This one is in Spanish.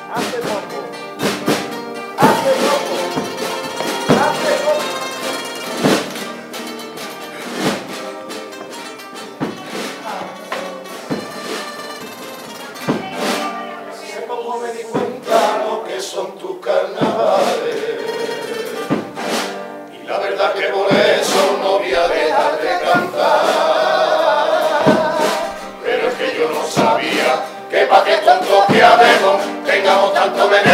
Hace poco. Hace poco. Hace poco. Hace poco me di cuenta lo que son tus carnavales. Y la verdad que por eso no voy a dejar de cantar. Pero es que yo no sabía que pa' que tontos que habemos tengamos tanto veneno.